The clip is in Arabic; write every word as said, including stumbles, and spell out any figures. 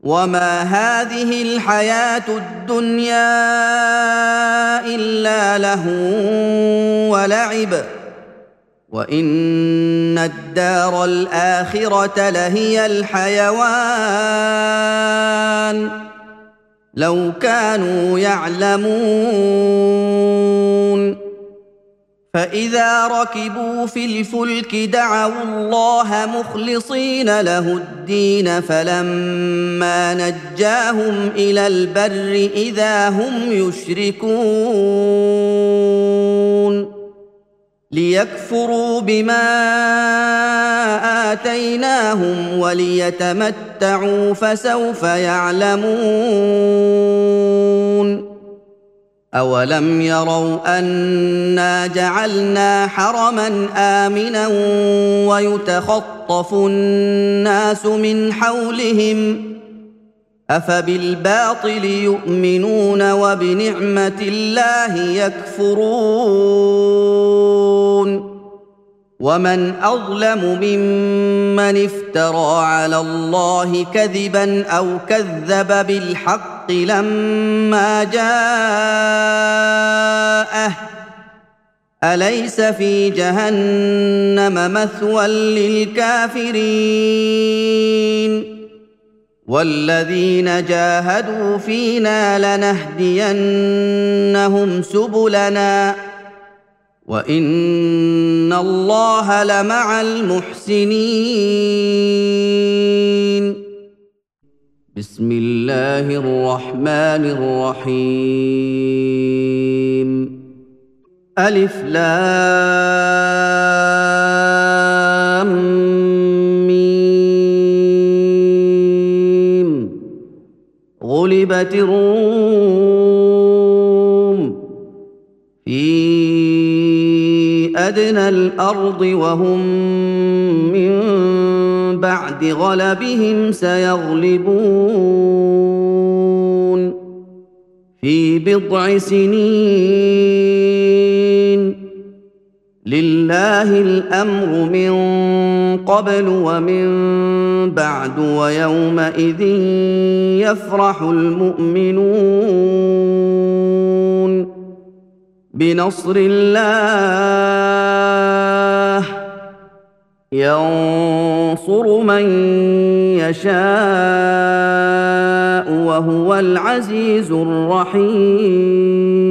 وما هذه الحياة الدنيا إلا لهو ولعب وإن الدار الآخرة لهي الحيوان لو كانوا يعلمون فإذا ركبوا في الفلك دعوا الله مخلصين له الدين فلما نجاهم إلى البر إذا هم يشركون ليكفروا بما آتيناهم وليتمتعوا فسوف يعلمون أولم يروا أنا جعلنا حرما آمنا ويتخطف الناس من حولهم أفبالباطل يؤمنون وبنعمة الله يكفرون ومن أظلم ممن افترى على الله كذبا أو كذب بالحق لما جاءه أليس في جهنم مثوى للكافرين والذين جاهدوا فينا لنهدينهم سبلنا وإن الله لمع المحسنين بسم الله الرحمن الرحيم ألف لام ميم غلبت الروم في أدنى الأرض وهم من بعد غلبهم سيغلبون في بضع سنين لله الأمر من قبل ومن بعد ويومئذ يفرح المؤمنون بنصر الله ينصر من يشاء وهو العزيز الرحيم